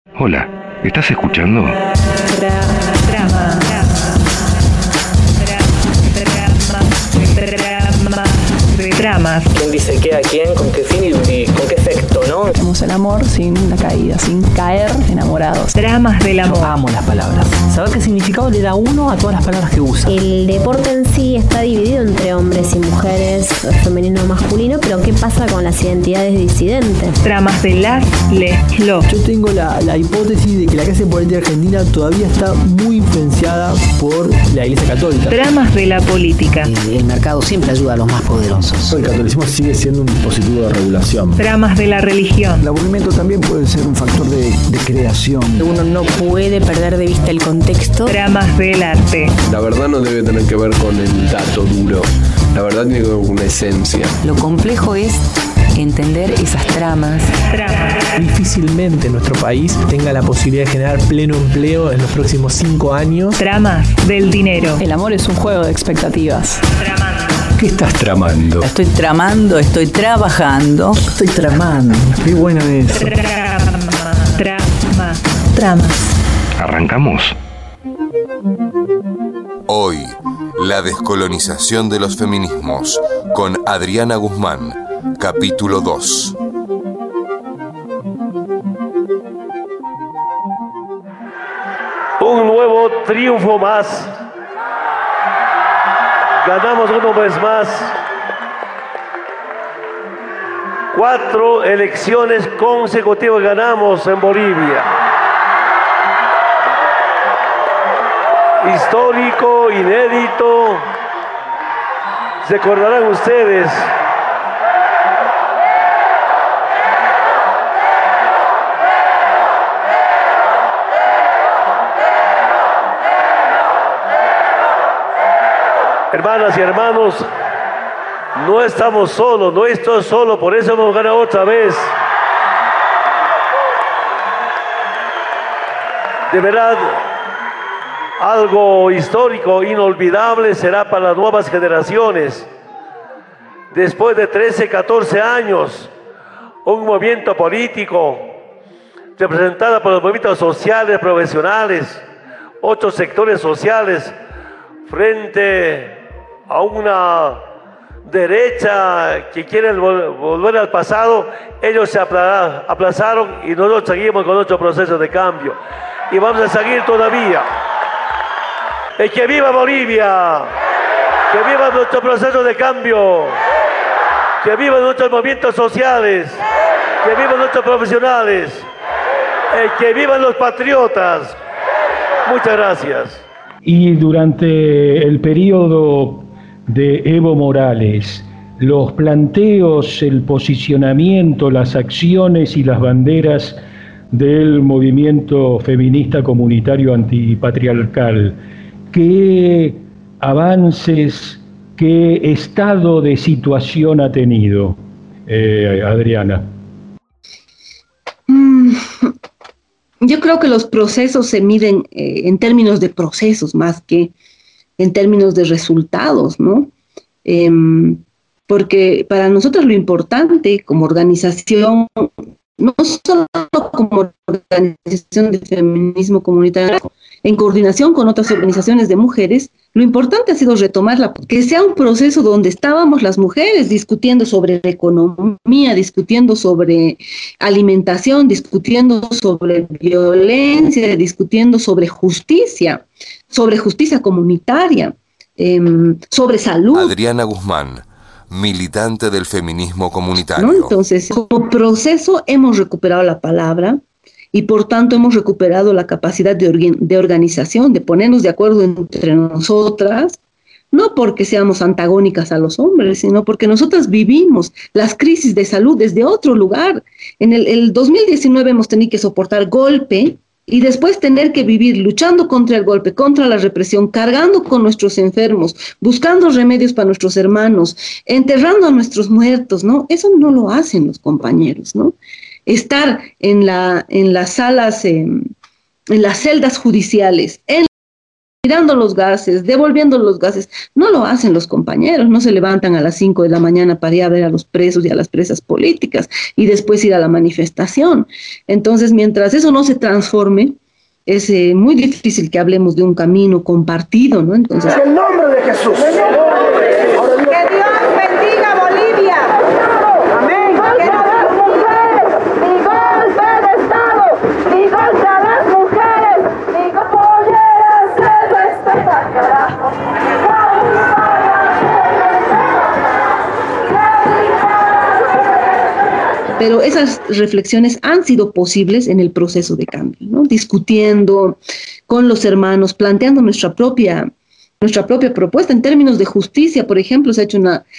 Hola, ¿estás escuchando? Dramas. ¿Quién dice qué a quién? ¿Con qué fin y con qué efecto, no? Hacemos el amor sin la caída, sin caer enamorados. Dramas del amor. Yo amo las palabras. ¿Saber qué significado le da uno a todas las palabras que usa? El deporte en sí está dividido entre hombres y mujeres, femenino o masculino, pero ¿qué pasa con las identidades disidentes? Dramas de las, lo. Yo tengo la hipótesis de que la clase política argentina todavía está muy influenciada por la Iglesia Católica. Dramas de la política. El mercado siempre ayuda a los más poderosos. El catolicismo sigue siendo un dispositivo de regulación. Dramas de la religión. El aburrimiento también puede ser un factor de creación. Uno no puede perder de vista el contexto. Dramas del arte. La verdad no debe tener que ver con el dato duro. La verdad tiene que ver con una esencia. Lo complejo es entender esas tramas. Difícilmente nuestro país tenga la posibilidad de generar pleno empleo en los próximos 5 años. Dramas del dinero. El amor es un juego de expectativas. ¿Qué estás tramando? Estoy tramando, estoy trabajando. Estoy tramando. Qué bueno es. Tramas. ¿Arrancamos? Hoy, la descolonización de los feminismos, con Adriana Guzmán, capítulo 2. Un nuevo triunfo más. Ganamos una vez más 4 elecciones consecutivas ganamos en Bolivia. Histórico, inédito. Se acordarán ustedes. Hermanas y hermanos, no estamos solos, no estoy solo, por eso hemos ganado otra vez. De verdad, algo histórico, inolvidable será para las nuevas generaciones. Después de 13, 14 años, un movimiento político representado por los movimientos sociales, profesionales, otros sectores sociales, frente a una derecha que quiere volver al pasado, ellos se aplazaron y nosotros seguimos con nuestro proceso de cambio. Y vamos a seguir todavía. ¡Que viva Bolivia! ¡Que viva nuestro proceso de cambio! ¡Que vivan nuestros movimientos sociales! ¡Que vivan nuestros profesionales! ¡Que vivan los patriotas! Muchas gracias. Y durante el periodo de Evo Morales, los planteos, el posicionamiento, las acciones y las banderas del movimiento feminista comunitario antipatriarcal, ¿qué avances, qué estado de situación ha tenido, Adriana? Yo creo que los procesos se miden en términos de procesos más que en términos de resultados, ¿no? Porque para nosotros lo importante como organización, no solo como organización de feminismo comunitario, en coordinación con otras organizaciones de mujeres, lo importante ha sido retomarla, que sea un proceso donde estábamos las mujeres discutiendo sobre economía, discutiendo sobre alimentación, discutiendo sobre violencia, discutiendo sobre justicia comunitaria, sobre salud. Adriana Guzmán, militante del feminismo comunitario. ¿No? Entonces, como proceso hemos recuperado la palabra y por tanto hemos recuperado la capacidad de organización, de ponernos de acuerdo entre nosotras, no porque seamos antagónicas a los hombres, sino porque nosotras vivimos las crisis de salud desde otro lugar. En el 2019 hemos tenido que soportar golpe y después tener que vivir luchando contra el golpe, contra la represión, cargando con nuestros enfermos, buscando remedios para nuestros hermanos, enterrando a nuestros muertos, ¿no? Eso no lo hacen los compañeros, ¿no? Estar en las salas, en las celdas judiciales, en tirando los gases, devolviendo los gases. No lo hacen los compañeros, no se levantan a las 5 de la mañana para ir a ver a los presos y a las presas políticas y después ir a la manifestación. Entonces, mientras eso no se transforme, es muy difícil que hablemos de un camino compartido, ¿no? Entonces, en el nombre de Jesús. Que Dios bendiga Bolivia. Amén. Ni golpe de Estado, ni golpe a las mujeres, ni golpe se respeta, carajo. Pero esas reflexiones han sido posibles en el proceso de cambio, ¿no? Discutiendo con los hermanos, planteando nuestra propia propuesta en términos de justicia. Por ejemplo, se ha hecho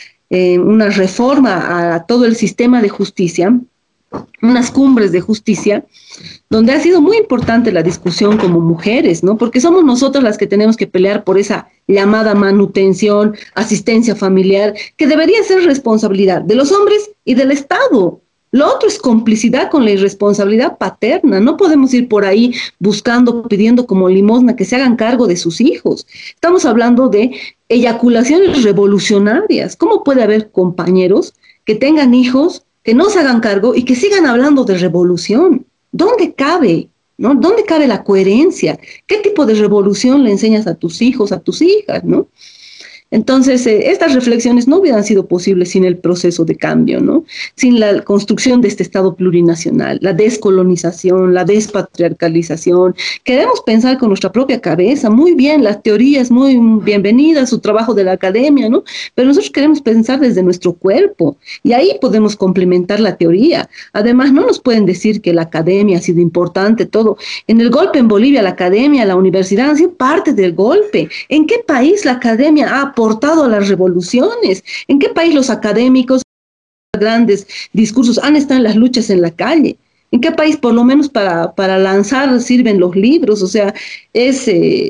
una reforma a todo el sistema de justicia, unas cumbres de justicia, donde ha sido muy importante la discusión como mujeres, ¿no? Porque somos nosotras las que tenemos que pelear por esa llamada manutención, asistencia familiar, que debería ser responsabilidad de los hombres y del Estado. Lo otro es complicidad con la irresponsabilidad paterna. No podemos ir por ahí buscando, pidiendo como limosna que se hagan cargo de sus hijos. Estamos hablando de eyaculaciones revolucionarias. ¿Cómo puede haber compañeros que tengan hijos, que no se hagan cargo y que sigan hablando de revolución? ¿Dónde cabe? ¿No? ¿Dónde cabe la coherencia? ¿Qué tipo de revolución le enseñas a tus hijos, a tus hijas, ¿no? Entonces, estas reflexiones no hubieran sido posibles sin el proceso de cambio, ¿no? Sin la construcción de este Estado plurinacional, la descolonización, la despatriarcalización. Queremos pensar con nuestra propia cabeza, muy bien, las teorías, muy bienvenidas, su trabajo de la academia, ¿no? Pero nosotros queremos pensar desde nuestro cuerpo y ahí podemos complementar la teoría. Además, no nos pueden decir que la academia ha sido importante, todo. En el golpe en Bolivia, la academia, la universidad han sido parte del golpe. ¿En qué país la academia ha aportado a las revoluciones? ¿En qué país los académicos, grandes discursos, han estado en las luchas en la calle? ¿En qué país, por lo menos para lanzar, sirven los libros? O sea, es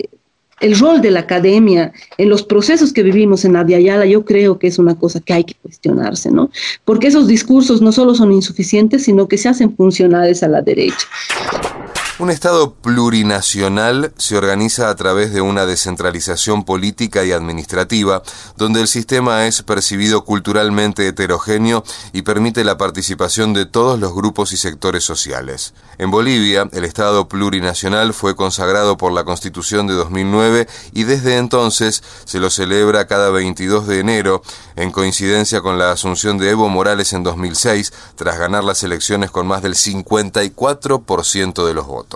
el rol de la academia en los procesos que vivimos en Abya Yala. Yo creo que es una cosa que hay que cuestionarse, ¿no? Porque esos discursos no solo son insuficientes, sino que se hacen funcionales a la derecha. Un Estado plurinacional se organiza a través de una descentralización política y administrativa, donde el sistema es percibido culturalmente heterogéneo y permite la participación de todos los grupos y sectores sociales. En Bolivia, el Estado plurinacional fue consagrado por la Constitución de 2009 y desde entonces se lo celebra cada 22 de enero, en coincidencia con la asunción de Evo Morales en 2006, tras ganar las elecciones con más del 54% de los votos.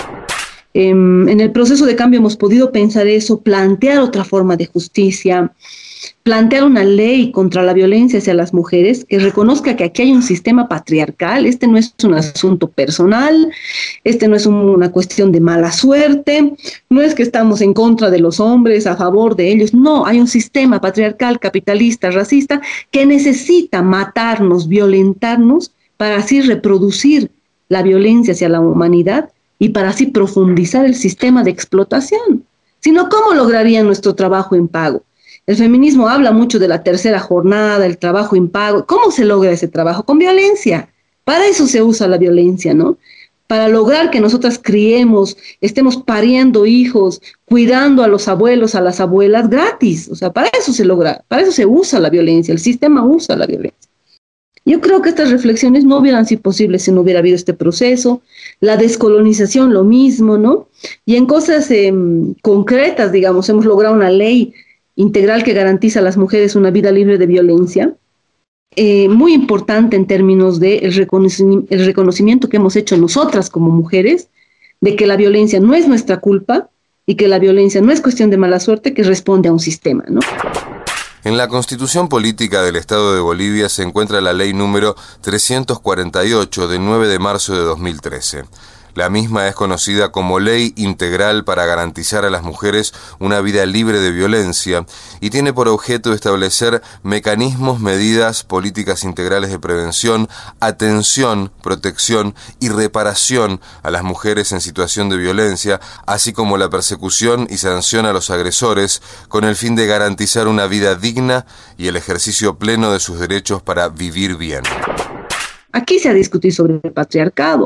En el proceso de cambio hemos podido pensar eso, plantear otra forma de justicia, plantear una ley contra la violencia hacia las mujeres que reconozca que aquí hay un sistema patriarcal. Este no es un asunto personal, este no es una cuestión de mala suerte, no es que estamos en contra de los hombres, a favor de ellos. No, hay un sistema patriarcal, capitalista, racista, que necesita matarnos, violentarnos, para así reproducir la violencia hacia la humanidad y para así profundizar el sistema de explotación. Si no, ¿cómo lograrían nuestro trabajo en pago? El feminismo habla mucho de la tercera jornada, el trabajo en pago. ¿Cómo se logra ese trabajo? Con violencia. Para eso se usa la violencia, ¿no? Para lograr que nosotras criemos, estemos pariendo hijos, cuidando a los abuelos, a las abuelas gratis. O sea, para eso se logra, para eso se usa la violencia, el sistema usa la violencia. Yo creo que estas reflexiones no hubieran sido posibles si no hubiera habido este proceso. La descolonización, lo mismo, ¿no? Y en cosas concretas, digamos, hemos logrado una ley integral que garantiza a las mujeres una vida libre de violencia. Muy importante en términos del reconocimiento que hemos hecho nosotras como mujeres, de que la violencia no es nuestra culpa y que la violencia no es cuestión de mala suerte, que responde a un sistema, ¿no? En la Constitución Política del Estado de Bolivia se encuentra la Ley número 348 del 9 de marzo de 2013. La misma es conocida como Ley Integral para garantizar a las mujeres una vida libre de violencia y tiene por objeto establecer mecanismos, medidas, políticas integrales de prevención, atención, protección y reparación a las mujeres en situación de violencia, así como la persecución y sanción a los agresores, con el fin de garantizar una vida digna y el ejercicio pleno de sus derechos para vivir bien. Aquí se ha discutido sobre el patriarcado.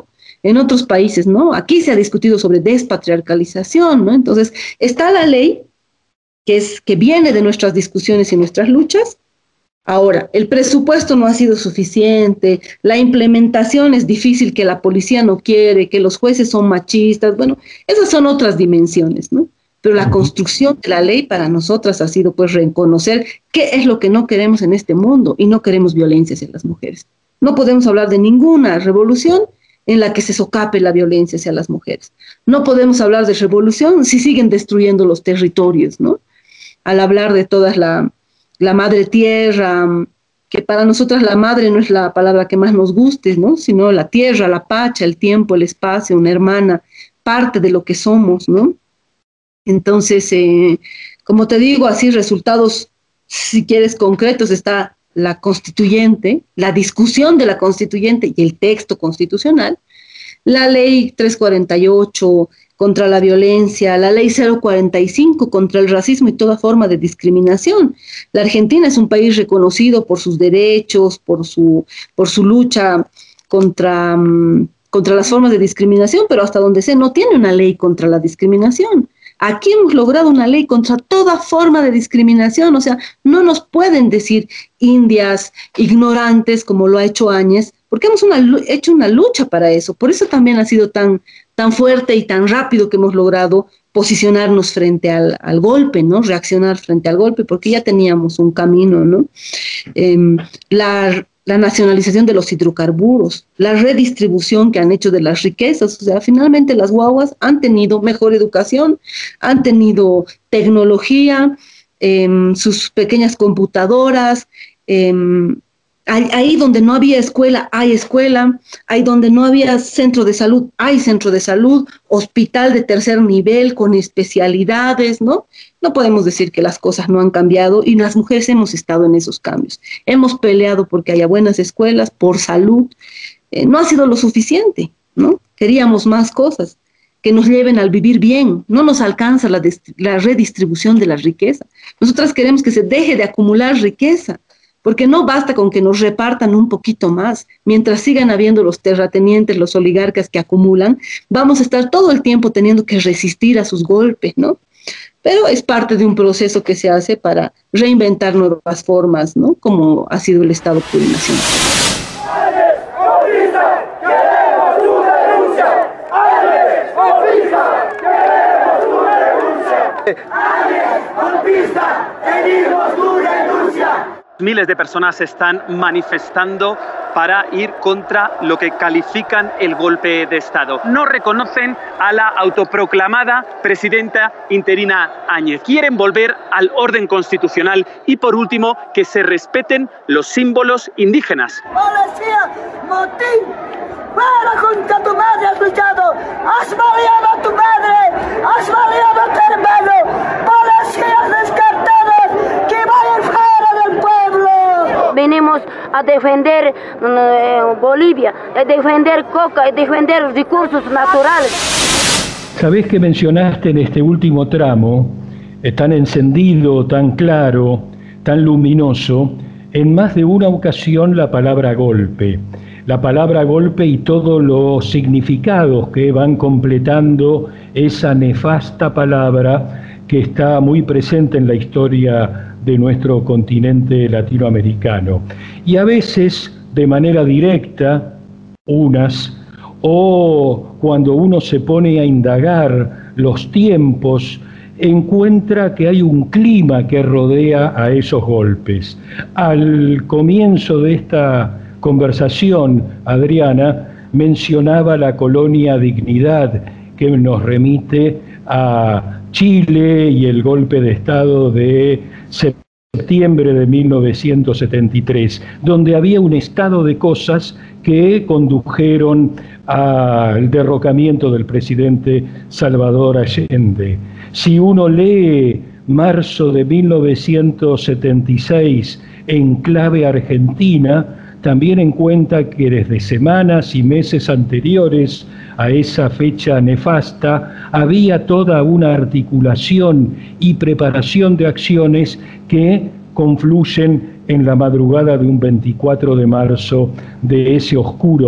en otros países, ¿no? Aquí se ha discutido sobre despatriarcalización, ¿no? Entonces, está la ley que viene de nuestras discusiones y nuestras luchas. Ahora, el presupuesto no ha sido suficiente, la implementación es difícil, que la policía no quiere, que los jueces son machistas, bueno, esas son otras dimensiones, ¿no? Pero la construcción de la ley para nosotras ha sido pues reconocer qué es lo que no queremos en este mundo, y no queremos violencia hacia las mujeres. No podemos hablar de ninguna revolución en la que se socape la violencia hacia las mujeres. No podemos hablar de revolución si siguen destruyendo los territorios, ¿no? Al hablar de todas la madre tierra, que para nosotras la madre no es la palabra que más nos guste, ¿no? Sino la tierra, la pacha, el tiempo, el espacio, una hermana, parte de lo que somos, ¿no? Entonces, como te digo, así resultados, si quieres, concretos, está la constituyente, la discusión de la constituyente y el texto constitucional, la ley 348 contra la violencia, la ley 045 contra el racismo y toda forma de discriminación. La Argentina es un país reconocido por sus derechos, por su lucha contra las formas de discriminación, pero hasta donde sé no tiene una ley contra la discriminación. Aquí hemos logrado una ley contra toda forma de discriminación, o sea, no nos pueden decir indias, ignorantes, como lo ha hecho Áñez, porque hemos hecho una lucha para eso. Por eso también ha sido tan fuerte y tan rápido que hemos logrado posicionarnos frente al golpe, ¿no? Reaccionar frente al golpe, porque ya teníamos un camino, ¿no? La nacionalización de los hidrocarburos, la redistribución que han hecho de las riquezas, o sea, finalmente las guaguas han tenido mejor educación, han tenido tecnología, sus pequeñas computadoras, ahí donde no había escuela, hay escuela, ahí donde no había centro de salud, hay centro de salud, hospital de tercer nivel con especialidades, ¿no? No podemos decir que las cosas no han cambiado, y las mujeres hemos estado en esos cambios. Hemos peleado porque haya buenas escuelas, por salud. No ha sido lo suficiente, ¿no? Queríamos más cosas que nos lleven al vivir bien. No nos alcanza la redistribución de la riqueza. Nosotras queremos que se deje de acumular riqueza, porque no basta con que nos repartan un poquito más. Mientras sigan habiendo los terratenientes, los oligarcas que acumulan, vamos a estar todo el tiempo teniendo que resistir a sus golpes, ¿no? Pero es parte de un proceso que se hace para reinventar nuevas formas, ¿no? Como ha sido el Estado plurinacional. Miles de personas se están manifestando para ir contra lo que califican el golpe de Estado. No reconocen a la autoproclamada presidenta interina Áñez. Quieren volver al orden constitucional y, por último, que se respeten los símbolos indígenas. ¡Policía! ¡Motín! ¡Para contra tu madre has luchado! ¡Has baleado a tu madre! ¡Has baleado a tu hermano! ¡Policías descartadas! ¡Que vayan fuera del pueblo! Venimos a defender Bolivia, a defender coca, a defender recursos naturales. Sabés que mencionaste en este último tramo, tan encendido, tan claro, tan luminoso, en más de una ocasión la palabra golpe. La palabra golpe y todos los significados que van completando esa nefasta palabra que está muy presente en la historia de nuestro continente latinoamericano. Y a veces, de manera directa, o cuando uno se pone a indagar los tiempos, encuentra que hay un clima que rodea a esos golpes. Al comienzo de esta conversación, Adriana mencionaba la colonia Dignidad, que nos remite a Chile y el golpe de Estado de septiembre de 1973, donde había un estado de cosas que condujeron al derrocamiento del presidente Salvador Allende. Si uno lee marzo de 1976 en clave argentina, también encuentra que desde semanas y meses anteriores a esa fecha nefasta había toda una articulación y preparación de acciones que confluyen en la madrugada de un 24 de marzo de ese oscuro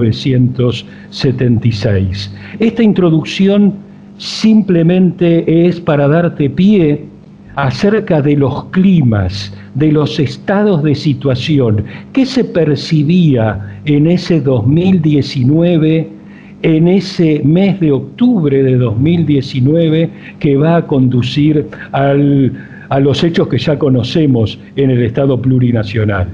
1976. Esta introducción simplemente es para darte pie acerca de los climas, de los estados de situación, que se percibía en ese 2019, en ese mes de octubre de 2019, que va a conducir a los hechos que ya conocemos en el Estado plurinacional.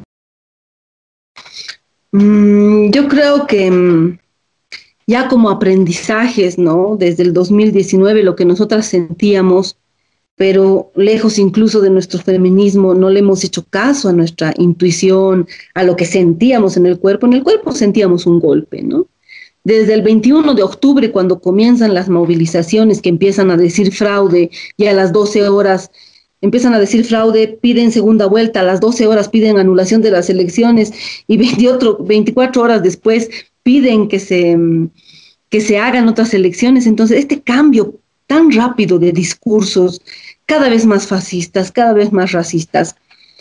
Yo creo que ya como aprendizajes, ¿no? Desde el 2019, lo que nosotras sentíamos, pero lejos incluso de nuestro feminismo, no le hemos hecho caso a nuestra intuición, a lo que sentíamos en el cuerpo. En el cuerpo sentíamos un golpe, ¿no? Desde el 21 de octubre, cuando comienzan las movilizaciones que empiezan a decir fraude, y a las 12 horas empiezan a decir fraude, piden segunda vuelta, a las 12 horas piden anulación de las elecciones, y 24 horas después piden que se hagan otras elecciones. Entonces, este cambio tan rápido de discursos, cada vez más fascistas, cada vez más racistas,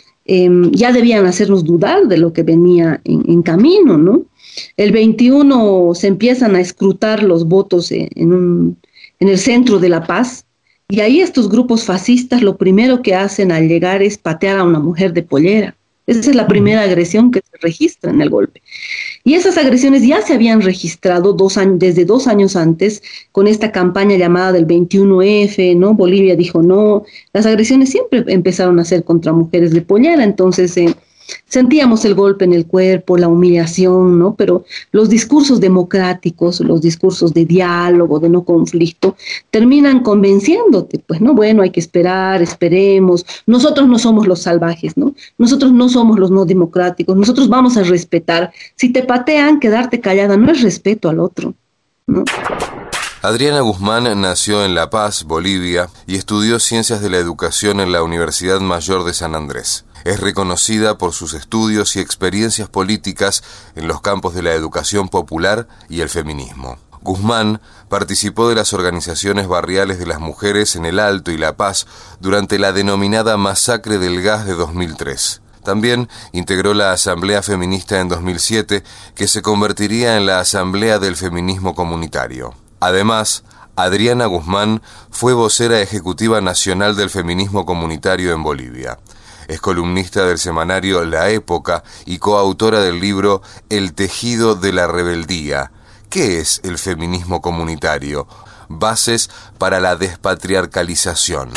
ya debían hacernos dudar de lo que venía en camino, ¿no? El 21 se empiezan a escrutar los votos en el centro de La Paz, y ahí estos grupos fascistas lo primero que hacen al llegar es patear a una mujer de pollera. Esa es la primera agresión que se registra en el golpe. Y esas agresiones ya se habían registrado desde 2 años antes, con esta campaña llamada del 21F, ¿no? Bolivia dijo no. Las agresiones siempre empezaron a ser contra mujeres de pollera, entonces sentíamos el golpe en el cuerpo, la humillación, ¿no? Pero los discursos democráticos, los discursos de diálogo, de no conflicto, terminan convenciéndote, pues, ¿no? Bueno, hay que esperar, esperemos. Nosotros no somos los salvajes, ¿no? Nosotros no somos los no democráticos. Nosotros vamos a respetar. Si te patean, quedarte callada no es respeto al otro, ¿no? Adriana Guzmán nació en La Paz, Bolivia, y estudió Ciencias de la Educación en la Universidad Mayor de San Andrés. Es reconocida por sus estudios y experiencias políticas en los campos de la educación popular y el feminismo. Guzmán participó de las organizaciones barriales de las mujeres en El Alto y La Paz durante la denominada Masacre del Gas de 2003. También integró la Asamblea Feminista en 2007, que se convertiría en la Asamblea del Feminismo Comunitario. Además, Adriana Guzmán fue vocera ejecutiva nacional del feminismo comunitario en Bolivia. Es columnista del semanario La Época y coautora del libro El tejido de la rebeldía. ¿Qué es el feminismo comunitario? Bases para la despatriarcalización.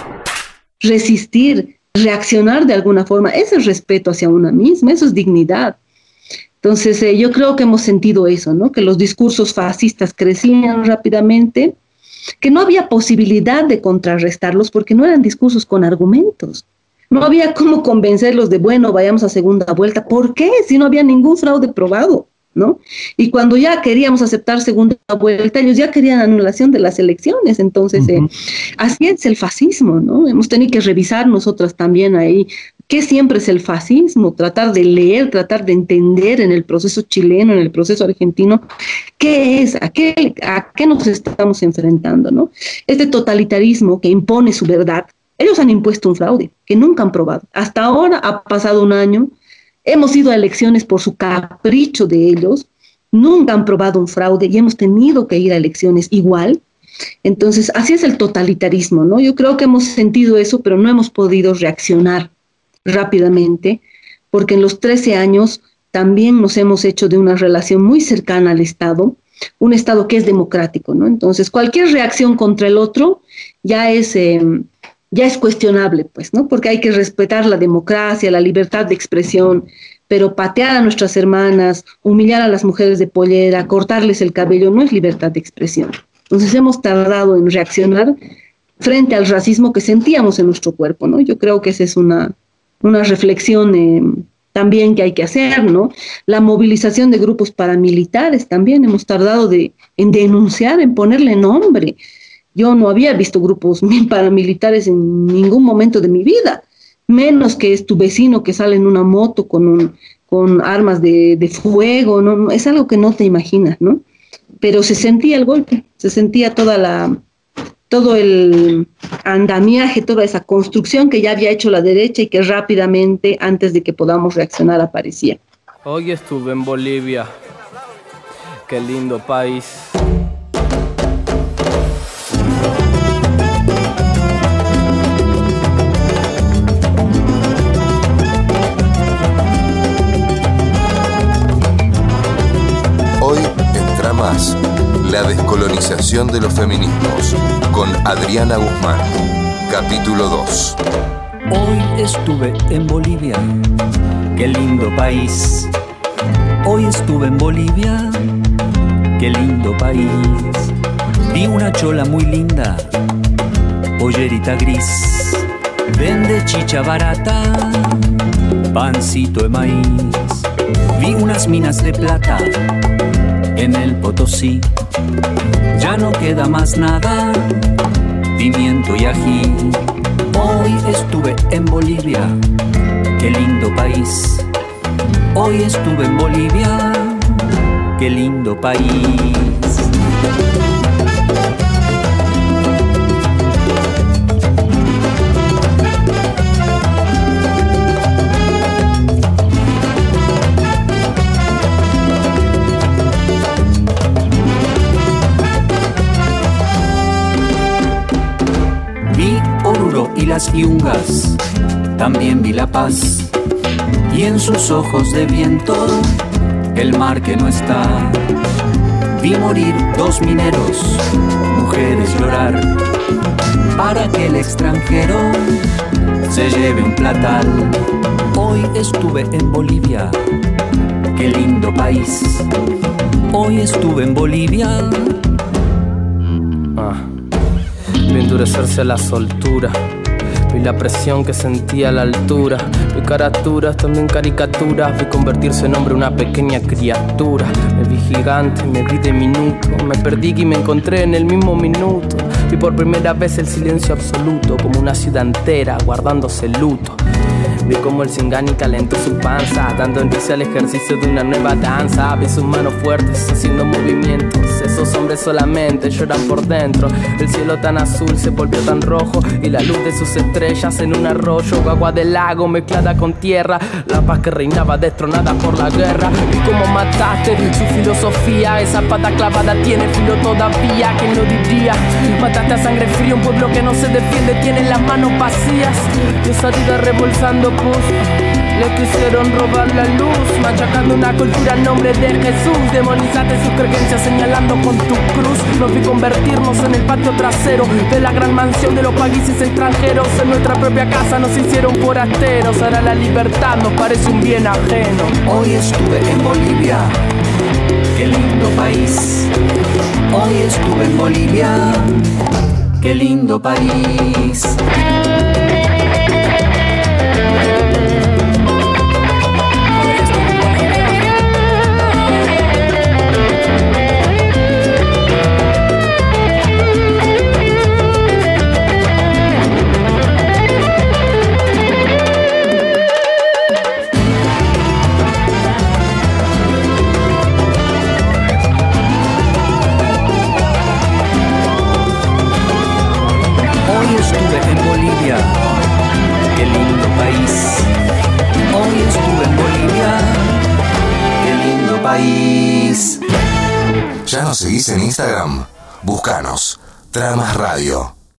Resistir, reaccionar de alguna forma, ese es respeto hacia una misma, eso es dignidad. Entonces, yo creo que hemos sentido eso, ¿no? Que los discursos fascistas crecían rápidamente, que no había posibilidad de contrarrestarlos porque no eran discursos con argumentos. No había cómo convencerlos de, bueno, vayamos a segunda vuelta. ¿Por qué? Si no había ningún fraude probado, ¿no? Y cuando ya queríamos aceptar segunda vuelta, ellos ya querían anulación de las elecciones. Entonces, así es el fascismo, ¿no? Hemos tenido que revisar nosotras también ahí qué siempre es el fascismo, tratar de leer, tratar de entender en el proceso chileno, en el proceso argentino, qué es, a qué nos estamos enfrentando, ¿no? Este totalitarismo que impone su verdad. Ellos han impuesto un fraude que nunca han probado. Hasta ahora ha pasado un año, hemos ido a elecciones por su capricho de ellos, nunca han probado un fraude y hemos tenido que ir a elecciones igual. Entonces, así es el totalitarismo, ¿no? Yo creo que hemos sentido eso, pero no hemos podido reaccionar rápidamente, porque en los 13 años también nos hemos hecho de una relación muy cercana al Estado, un Estado que es democrático, ¿no? Entonces, cualquier reacción contra el otro ya es cuestionable, pues, ¿no? Porque hay que respetar la democracia, la libertad de expresión, pero patear a nuestras hermanas, humillar a las mujeres de pollera, cortarles el cabello, no es libertad de expresión. Entonces hemos tardado en reaccionar frente al racismo que sentíamos en nuestro cuerpo, ¿no? Yo creo que esa es una reflexión también que hay que hacer, ¿no? La movilización de grupos paramilitares también hemos tardado en denunciar, en ponerle nombre. Yo no había visto grupos paramilitares en ningún momento de mi vida, menos que es tu vecino que sale en una moto con armas de fuego, ¿no? Es algo que no te imaginas, ¿no? Pero se sentía el golpe, se sentía toda todo el andamiaje, toda esa construcción que ya había hecho la derecha y que rápidamente, antes de que podamos reaccionar, aparecía. Hoy estuve en Bolivia. Qué lindo país. Hoy en Tramas, la descolonización de los feminismos, con Adriana Guzmán. Capítulo 2. Hoy estuve en Bolivia, qué lindo país. Hoy estuve en Bolivia, qué lindo país. Vi una chola muy linda, pollerita gris. Vende chicha barata, pancito de maíz. Vi unas minas de plata en el Potosí. Ya no queda más nada, pimiento y ají. Hoy estuve en Bolivia, qué lindo país. Hoy estuve en Bolivia, qué lindo país. Vi Oruro y las Yungas, también vi La Paz. Y en sus ojos de viento, el mar que no está. Vi morir 2 mineros, mujeres llorar, para que el extranjero se lleve un platal. Hoy estuve en Bolivia, qué lindo país. Hoy estuve en Bolivia. Vi endurecerse a la soltura. Vi la presión que sentía a la altura. Vi caraturas, también caricaturas. Vi convertirse en hombre una pequeña criatura. Me vi gigante, me vi diminuto. Me perdí y me encontré en el mismo minuto. Vi por primera vez el silencio absoluto, como una ciudad entera guardándose luto. Vi como el Singani calentó su panza, dando inicio al ejercicio de una nueva danza. Vi sus manos fuertes haciendo movimientos. Esos hombres solamente lloran por dentro. El cielo tan azul se volvió tan rojo, y la luz de sus estrellas en un arroyo, agua del lago mezclada con tierra. La paz que reinaba destronada por la guerra. Vi cómo mataste su filosofía. Esa pata clavada tiene filo todavía. ¿Quién lo diría? Mataste a sangre fría un pueblo que no se defiende, tiene las manos vacías. Y esa vida rebolsando pus. Le quisieron robar la luz, machacando una cultura en nombre de Jesús. Demonizaste sus creencias señalando con tu cruz. Nos vi convertirnos en el patio trasero de la gran mansión de los países extranjeros. En nuestra propia casa nos hicieron forasteros. Ahora la libertad nos parece un bien ajeno. Hoy estuve en Bolivia, qué lindo país. Hoy estuve en Bolivia, qué lindo país. Qué lindo país. Hoy estuve en Bolivia, qué lindo país. ¿Ya nos seguís en Instagram? Búscanos, Tramas Radio.